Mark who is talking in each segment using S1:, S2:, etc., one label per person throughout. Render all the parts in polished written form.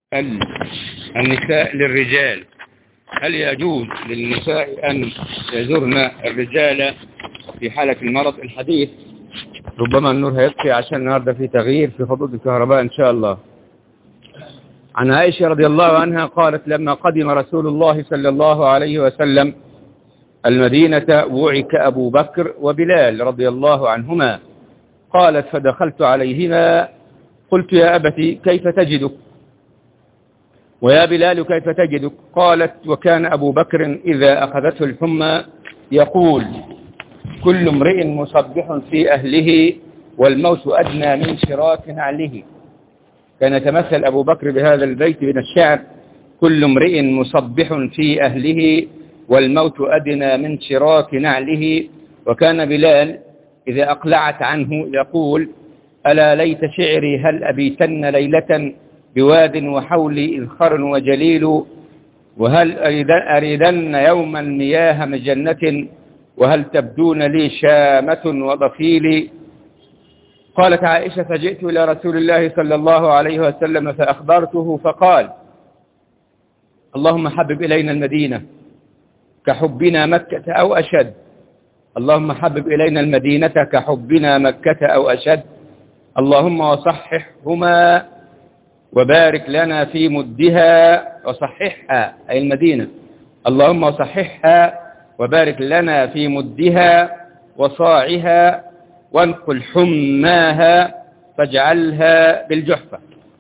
S1: النساء للرجال، هل يجوز للنساء أن يزورن الرجال في حالة المرض؟ الحديث ربما النور هيطفي عشان النهارده في تغيير في خطوط الكهرباء إن شاء الله. عن عائشة رضي الله عنها قالت: لما قدم رسول الله صلى الله عليه وسلم المدينة وعك أبو بكر وبلال رضي الله عنهما. قالت: فدخلت عليهما قلت: يا أبتي كيف تجدك؟ ويا بلال كيف تجدك؟ قالت: وكان أبو بكر إذا أخذته الحمى يقول: كل امرئ مصبح في أهله والموت أدنى من شراك نعله. كان يتمثل أبو بكر بهذا البيت من الشعر: كل امرئ مصبح في أهله والموت أدنى من شراك نعله. وكان بلال إذا أقلعت عنه يقول: ألا ليت شعري هل أبيتن ليلة بواد وحولي إذخر وجليل، وهل أريدن يوما مياه مجنة وهل تبدون لي شامة وضفيل. قالت عائشة: فجئت إلى رسول الله صلى الله عليه وسلم فأخبرته فقال: اللهم حبب إلينا المدينة كحبنا مكة أو أشد. اللهم حبب إلينا المدينة كحبنا مكة أو أشد. اللهم وصححهما وبارك لنا في مدها. وصححها أي المدينة. اللهم وصححها وبارك لنا في مدها وصاعها وانقل حماها فاجعلها بالجحفة.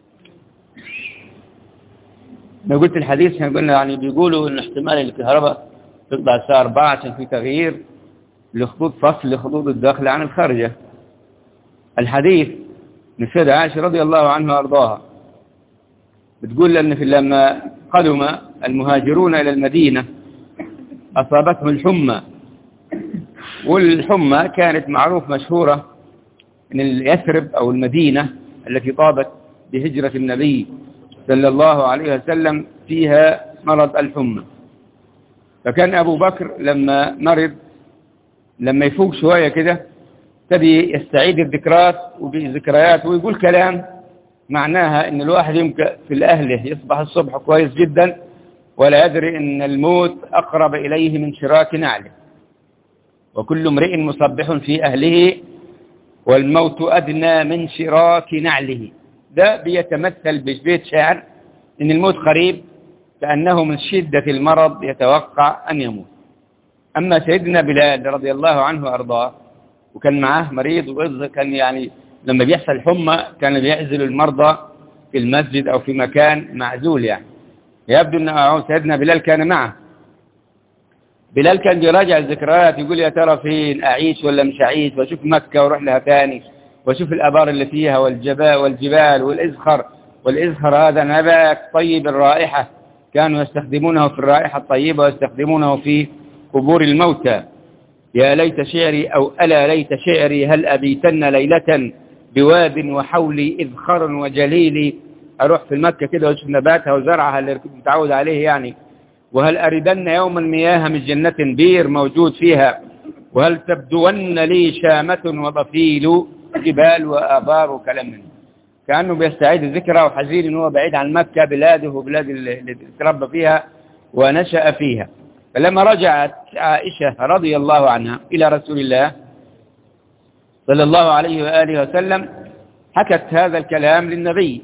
S1: ما قلت الحديث احنا قلنا يعني بيقولوا ان احتمال الكهرباء تطلع الساعة 4 عشان في تغيير لخطوط فصل خطوط الداخل عن الخارجة. الحديث من السيدة عائشة رضي الله عنها وارضاها بتقول ان لما قدم المهاجرون الى المدينة اصابتهم الحمى، والحمى كانت معروف مشهورة ان يثرب او المدينة التي طابت بهجرة النبي صلى الله عليه وسلم فيها مرض الحمى. فكان أبو بكر لما مرض لما يفوق شوية كده تبي يستعيد الذكريات ويقول كلام معناها ان الواحد يمكن في الأهله يصبح الصبح كويس جدا ولا يدري ان الموت أقرب إليه من شراك نعله. وكل امرئ مصبح في أهله والموت أدنى من شراك نعله. ده بيتمثل ببيت شعر ان الموت قريب كأنه من شدة المرض يتوقع أن يموت. أما سيدنا بلال رضي الله عنه وأرضاه وكان معاه مريض وكان يعني لما بيحصل حمى كان بيعزل المرضى في المسجد أو في مكان معزول، يعني يبدو أن سيدنا بلال كان معه. بلال كان بيراجع الذكريات يقول: يا ترى فين أعيش ولا مش أعيش، وأشوف مكة وأروح لها ثاني وأشوف الآبار اللي فيها والجبال والإزخر هذا نبات طيب الرائحة كانوا يستخدمونه في الرائحة الطيبة ويستخدمونه في قبور الموتى. يا ليت شعري أو ألا ليت شعري هل أبيتن ليلة بواد وحولي إذخر وجليل. أروح في المكة كده وأشوف نباتها وزرعها اللي كنت متعود عليه يعني. وهل أردن يوما مياه من جنة بير موجود فيها. وهل تبدون لي شامة وضفيل جبال وآبار وكلام منه. كأنه بيستعيد الذكرى وحزين إنه هو بعيد عن مكة بلاده وبلاد اللي تربى فيها ونشأ فيها. فلما رجعت عائشة رضي الله عنها إلى رسول الله صلى الله عليه وآله وسلم حكت هذا الكلام للنبي،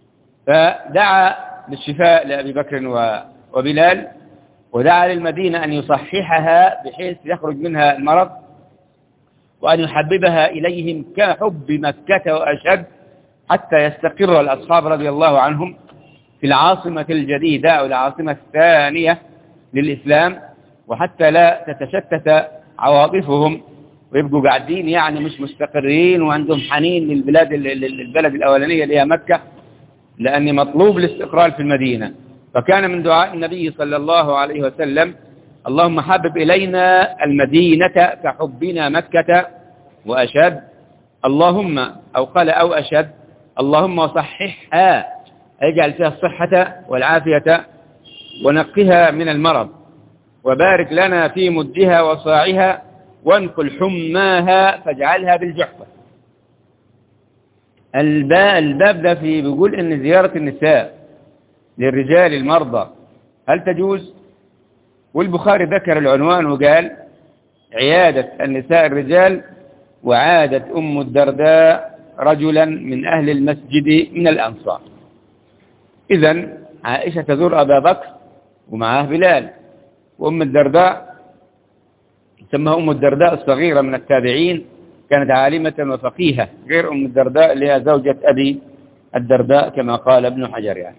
S1: فدعا بالشفاء لأبي بكر وبلال ودعا للمدينة أن يصححها بحيث يخرج منها المرض وأن يحببها إليهم كحب مكة وأشد حتى يستقر الأصحاب رضي الله عنهم في العاصمة الجديدة أو العاصمة الثانية للإسلام، وحتى لا تتشتت عواطفهم ويبقوا قاعدين يعني مش مستقرين وعندهم حنين للبلد الأولانية اللي هي مكة، لأن مطلوب الاستقرار في المدينة. فكان من دعاء النبي صلى الله عليه وسلم: اللهم حبب إلينا المدينة كحبنا مكة وأشد. اللهم أو قال أو أشد اللهم وصححها اجعل فيها الصحة والعافية ونقها من المرض وبارك لنا في مدها وصاعها وانقل حماها فاجعلها بالجحفة. الباب ده بيقول ان زيارة النساء للرجال المرضى هل تجوز؟ والبخاري ذكر العنوان وقال عيادة النساء الرجال، وعادت أم الدرداء رجلا من أهل المسجد من الأنصار. إذن عائشة تزور أبا بكر ومعه بلال، وأم الدرداء سمها أم الدرداء الصغيرة من التابعين، كانت عالمة وفقيهة غير أم الدرداء اللي هي زوجة أبي الدرداء كما قال ابن حجر يعني.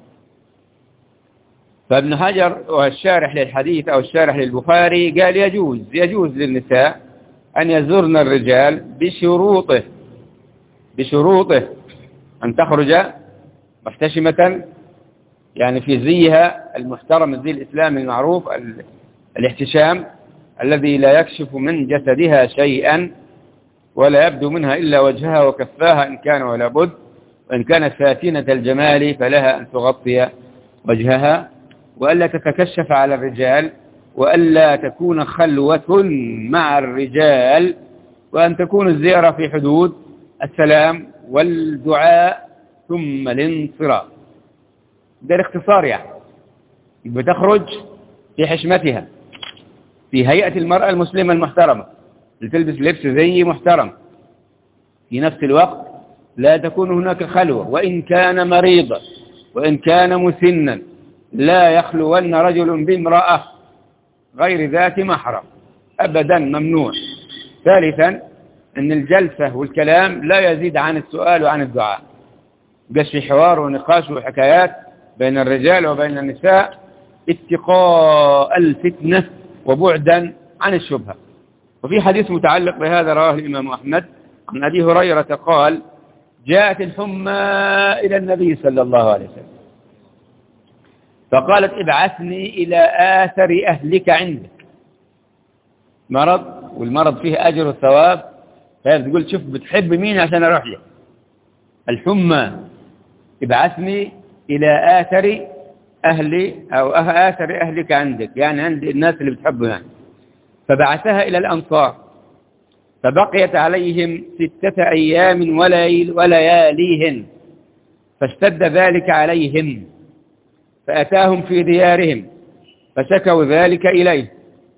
S1: فابن حجر والشارح للحديث أو الشارح للبخاري قال يجوز للنساء أن يزورن الرجال بشروطه أن تخرج محتشمة، يعني في زيها المحترم، الزي الإسلامي المعروف، الاحتشام الذي لا يكشف من جسدها شيئا ولا يبدو منها إلا وجهها وكفاها إن كان ولا بد، وإن كانت فاتنة الجمال فلها أن تغطي وجهها، وألا تتكشف على الرجال، وألا تكون خلوة مع الرجال، وأن تكون الزيارة في حدود السلام والدعاء ثم الانصراف. ده الاختصار يعني. بتخرج في حشمتها في هيئة المرأة المسلمة المحترمة، لتلبس لبس زي محترم، في نفس الوقت لا تكون هناك خلوة، وإن كان مريضا وإن كان مسنا لا يخلون رجل بامرأة غير ذات محرم أبدا، ممنوع. ثالثا أن الجلسة والكلام لا يزيد عن السؤال وعن الدعاء، بقاش في حوار ونقاش وحكايات بين الرجال وبين النساء، اتقاء الفتنة وبعدا عن الشبهة. وفي حديث متعلق بهذا رواه الإمام أحمد عن أبي هريرة قال جاءت الحمى إلى النبي صلى الله عليه وسلم فقالت ابعثني إلى آثر أهلك عندك. مرض، والمرض فيه أجر وثواب، فهي تقول شوف بتحب مين عشان أروح له. الحمى ابعثني إلى آثر أهلي أو آثر أهلك عندك، يعني عند الناس اللي بتحبه يعني. فبعثها إلى الأنصار فبقيت عليهم 6 أيام ولياليهن، فاشتد ذلك عليهم فأتاهم في ديارهم فشكوا ذلك إليه،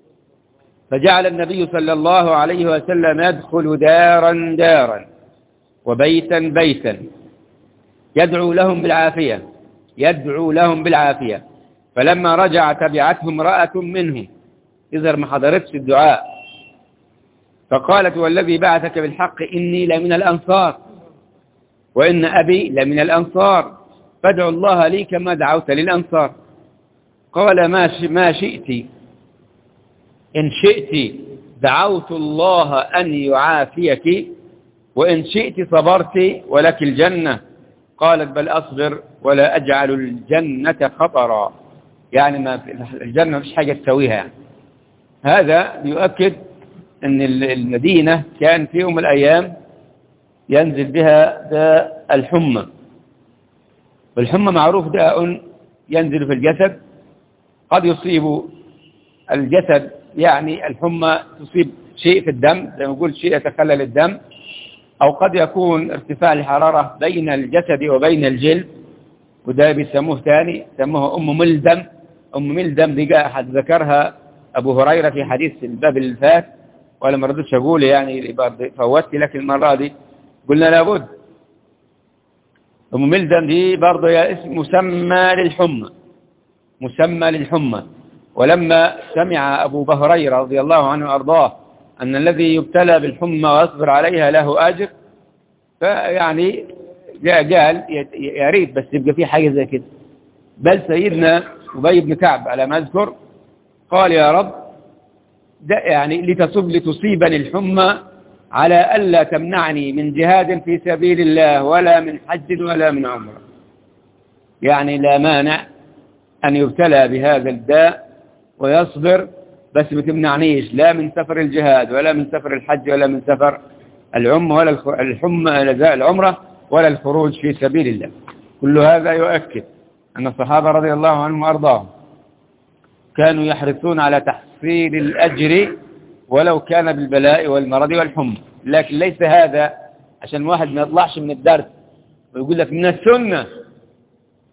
S1: فجعل النبي صلى الله عليه وسلم يدخل دارا دارا وبيتا بيتا يدعو لهم بالعافية. فلما رجع تبعته امرأة منهم، إذا ما حضرتش الدعاء، فقالت والذي بعثك بالحق إني لمن الأنصار وإن أبي لمن الأنصار، فادعوا الله لي كما دعوت للأنصار. قال ما شئت، إن شئت دعوت الله أن يعافيك، وإن شئت صبرت ولك الجنة. قالت بل أصبر ولا أجعل الجنة خطرا، يعني ما الجنة مش حاجة تسويها يعني. هذا يؤكد أن المدينة كان في يوم من الأيام ينزل بها داء الحمى، والحمى معروف داء ينزل في الجسد، قد يصيب الجسد، يعني الحمى تصيب شيء في الدم زي ما نقول شيء يتخلل الدم، أو قد يكون ارتفاع الحرارة بين الجسد وبين الجلد، وده بيسموه ثاني سموه أم ملدم دي أحد ذكرها أبو هريرة في حديث الباب اللي فات، ولا ما رضيتش أقول يعني فوتت لك المرة دي، قلنا لابد. أم ملدم دي برضه يا اسم مسمى للحمى. ولما سمع أبو هريرة رضي الله عنه وأرضاه أن الذي يبتلى بالحمى ويصبر عليها له أجر، فيعني قال يا ريت بس يبقى في حاجة زي كده. بل سيدنا أبي بن كعب على ما أذكر قال يا رب ده يعني لتصيبني الحمى على ألا تمنعني من جهاد في سبيل الله ولا من حج ولا من عمره، يعني لا مانع أن يبتلى بهذا الداء ويصبر، بس ما تمنعنيش لا من سفر الجهاد ولا من سفر الحج ولا من سفر العمرة ولا العمرة ولا الخروج في سبيل الله. كل هذا يؤكد أن الصحابة رضي الله عنهم وأرضاهم كانوا يحرصون على تحصيل الأجر ولو كان بالبلاء والمرض والحمى. لكن ليس هذا عشان واحد ما يطلعش من الدرس ويقول لك من السنة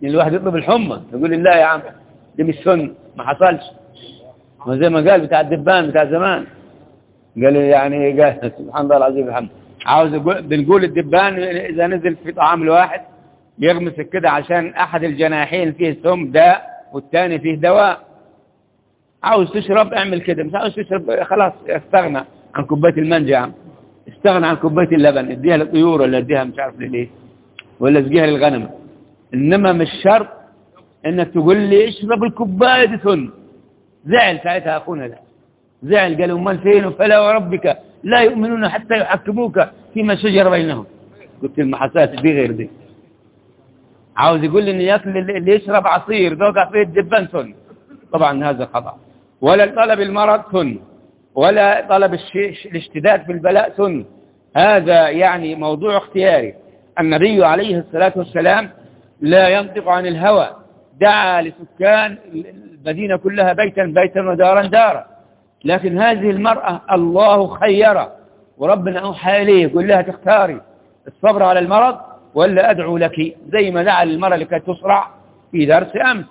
S1: الواحد يطلب الحمى يقول لي لا يا عم دي مش سنة، ما حصلش. ما زي ما قال بتاع الدبان بتاع زمان، قال يعني قال سبحان الله العظيم الحمد، بنقول الدبان إذا نزل في طعام الواحد يغمسك كده عشان أحد الجناحين فيه سم داء والثاني فيه دواء. عاوز تشرب اعمل كده، مش عاوز تشرب خلاص استغنى عن كوباية المانجا يا عم، استغنى عن كوباية اللبن، اديها للطيور ولا اديها مش عارف ليه، ولا اسقيها للغنم. إنما مش شرط إنك تقول لي اشرب الكوباية دي سن. زعل ساعتها أخونا ده، زعل قال امال فين؟ فلا وربك لا يؤمنون حتى يحكموك فيما شجر بينهم. قلت المحاسات دي غير دي. عاوز يقول لي ان ياكل اللي يشرب عصير ذوق فيه الدبان سن، طبعا هذا خطأ. ولا طلب المرض سن، ولا طلب الاشتداد في البلاء سن، هذا يعني موضوع اختياري. النبي عليه الصلاة والسلام لا ينطق عن الهوى، دعا لسكان المدينة كلها بيتا بيتا ودارا دارا، لكن هذه المرأة الله خيرها وربنا أوحى إليه يقول لها تختاري الصبر على المرض ولا أدعو لك، زي ما دعا للمرأة لكي تصرع في درس أمس.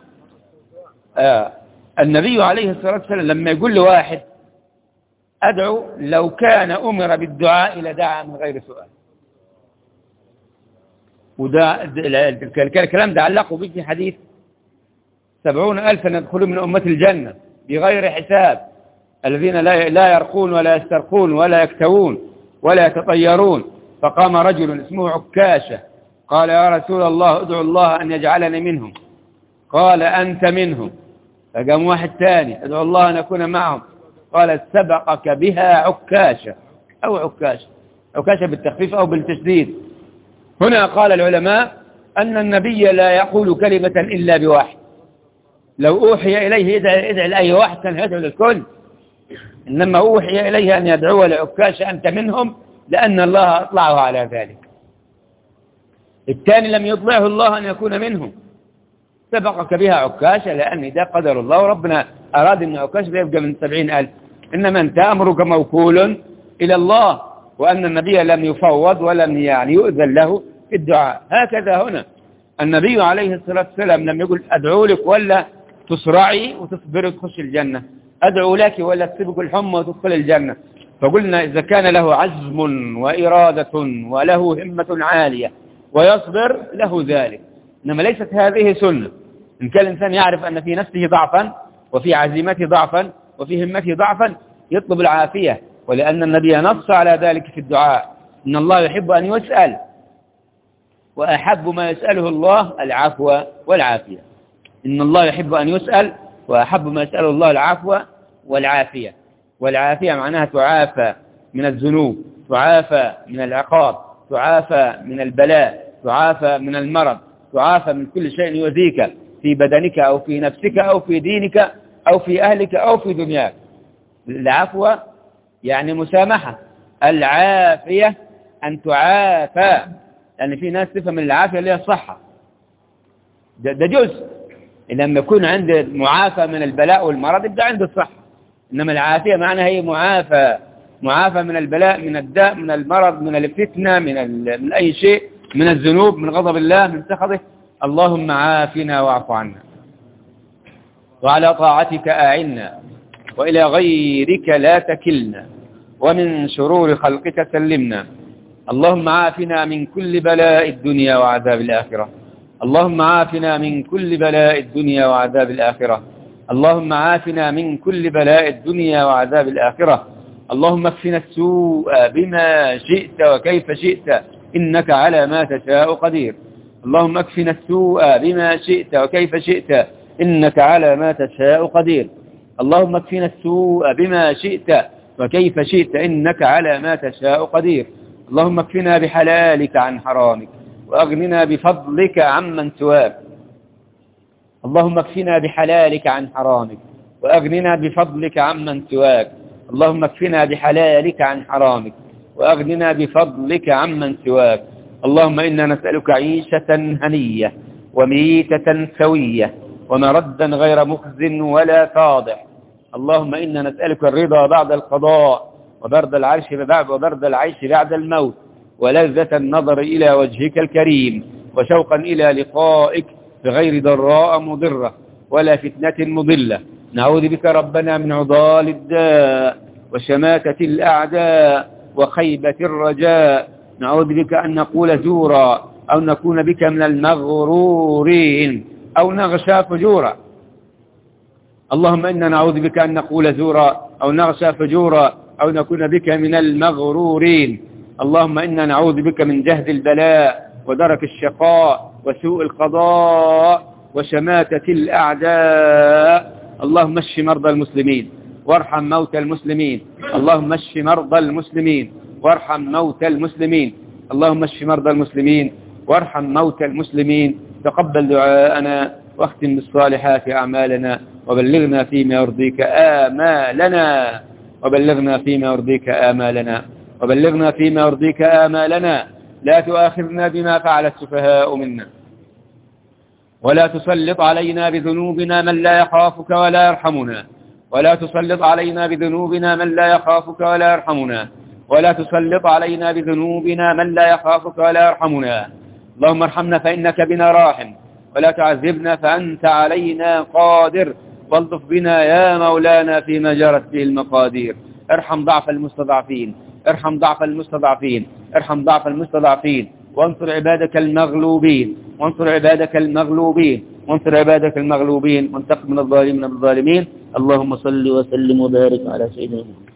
S1: النبي عليه الصلاة والسلام لما يقول لواحد أدعو، لو كان أمر بالدعاء لدعا من غير سؤال. وده الكلام ده علقوا به في حديث 70,000 يدخلون من أمة الجنة بغير حساب، الذين لا يرقون ولا يسترقون ولا يكتوون ولا يتطيرون. فقام رجل اسمه عكاشة قال يا رسول الله ادعو الله أن يجعلني منهم، قال أنت منهم. فقام واحد ثاني ادعو الله أن أكون معهم، قال سبقك بها عكاشة أو عكاشة، عكاشة بالتخفيف أو بالتشديد. هنا قال العلماء أن النبي لا يقول كلمة إلا بواحد، لو أوحي إليه ادعي لأي واحد كان يدعو للكل، إنما أوحي إليه أن يدعو لعكاشة أنت منهم لأن الله أطلعه على ذلك. الثاني لم يطلعه الله أن يكون منهم، سبقك بها عكاشة لأن ده قدر الله وربنا أراد أن عكاشة يبقى من 70,000، إنما أنت أمرك موكول إلى الله، وأن النبي لم يفوض ولم يعني يؤذن له في الدعاء. هكذا هنا النبي عليه الصلاة والسلام لم يقول أدعو لك ولا تصرعي وتصبري وتخش الجنة، أدعو لك ولا تسبق الحمى وتدخل الجنة. فقلنا إذا كان له عزم وإرادة وله همة عالية ويصبر له ذلك، إنما ليست هذه سنة. إن كان الإنسان يعرف أن في نفسه ضعفا وفي عزيمته ضعفا وفي همته ضعفا يطلب العافية، ولأن النبي نص على ذلك في الدعاء، إن الله يحب أن يسأل وأحب ما يسأله الله العفو والعافية. إن الله يحب أن يسأل وأحب ما يسأله الله العفو والعافية. والعافية معناها تعافى من الذنوب، تعافى من العقاب، تعافى من البلاء، تعافى من المرض، تعافى من كل شيء يؤذيك في بدنك أو في نفسك أو في دينك أو في أهلك أو في دنياك. العفو يعني مسامحة، العافية أن تعافى، لأن في ناس تفهم العافية اللي هي الصحة، ده جزء. لما يكون عند معافى من البلاء والمرض يبقى عنده الصحة، إنما العافية معناها هي معافى من البلاء، من الداء، من المرض، من الفتنة، من أي شيء، من الذنوب، من غضب الله، من سخطه. اللهم عافنا واعف عنا، وعلى طاعتك أعنا، وإلى غيرك لا تكلنا، ومن شرور خلقك سلمنا. اللهم عافنا من كل بلاء الدنيا وعذاب الآخرة. اللهم عافنا من كل بلاء الدنيا وعذاب الآخرة. اللهم عافنا من كل بلاء الدنيا وعذاب الآخرة. اللهم اكفنا السوء بما شئت وكيف شئت إنك على ما تشاء قدير. اللهم اكفنا السوء بما شئت وكيف شئت إنك على ما تشاء قدير. اللهم اكفنا السوء بما شئت وكيف شئت إنك على ما تشاء قدير. اللهم اكفنا بحلالك عن حرامك، وأغننا بفضلك عمن سواك. اللهم اكفنا بحلالك عن حرامك، وأغننا بفضلك عمن سواك. اللهم اكفنا بحلالك عن حرامك، وأغننا بفضلك عمن سواك. اللهم إنا نسألك عيشة هنية وميتة سوية ومردا غير مخز ولا فاضح. اللهم إنا نسألك الرضا بعد القضاء، وبرد العيش بعد الموت، ولذة النظر إلى وجهك الكريم، وشوقا إلى لقائك بغير ضراء مضرة ولا فتنة مضلة. نعوذ بك ربنا من عضال الداء وشماتة الأعداء وخيبة الرجاء. نعوذ بك أن نقول زورا أو نكون بك من المغرورين أو نغشى فجورا. اللهم إنا نعوذ بك أن نقول زورا أو نغشى فجورا أو نكون بك من المغرورين. اللهم إنا نعوذ بك من جهد البلاء ودرك الشقاء وسوء القضاء وشماتة الأعداء. اللهم اشف مرضى المسلمين وارحم موتى المسلمين. اللهم اشف مرضى المسلمين وارحم موتى المسلمين. اللهم اشف مرضى المسلمين وارحم موتى المسلمين. تقبل دعاءنا واختم بالصالحات أعمالنا وبلغنا فيما يرضيك آمالنا وبلغنا فيما يرضيك آمالنا وبلغنا فيما يرضيك آمالنا. لا تؤاخذنا بما فعل السفهاء منا ولا تسلط علينا بذنوبنا من لا يخافك ولا يرحمنا ولا تسلط علينا بذنوبنا من لا يخافك ولا يرحمنا ولا تسلط علينا بذنوبنا من لا يخافك ولا يرحمنا. اللهم ارحمنا فإنك بنا راحم ولا تعذبنا فأنت علينا قادر والطف بنا يا مولانا فيما جرت به المقادير. ارحم ضعف المستضعفين ارحم ضعف المستضعفين ارحم ضعف المستضعفين وانصر عبادك المغلوبين وانصر عبادك المغلوبين وانصر عبادك المغلوبين وانتقم من الظالمين بالظالمين. اللهم صل وسلم وبارك على سيدنا محمد.